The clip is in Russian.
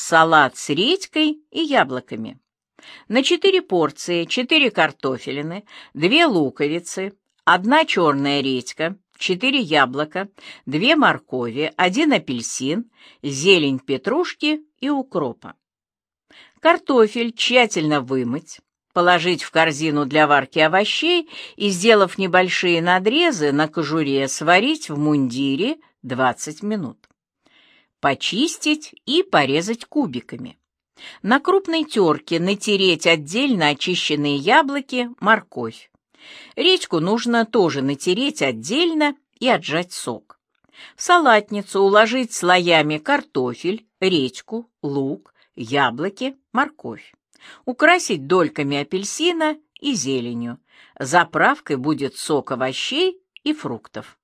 салат с редькой и яблоками. На 4 порции 4 картофелины, 2 луковицы, 1 черная редька, 4 яблока, 2 моркови, 1 апельсин, зелень петрушки и укропа. Картофель тщательно вымыть, положить в корзину для варки овощей и, сделав небольшие надрезы на кожуре, сварить в мундире 20 минут. Почистить и порезать кубиками. На крупной терке натереть отдельно очищенные яблоки, морковь. Редьку нужно тоже натереть отдельно и отжать сок. В салатницу уложить слоями картофель, редьку, лук, яблоки, морковь. Украсить дольками апельсина и зеленью. Заправкой будет сок овощей и фруктов.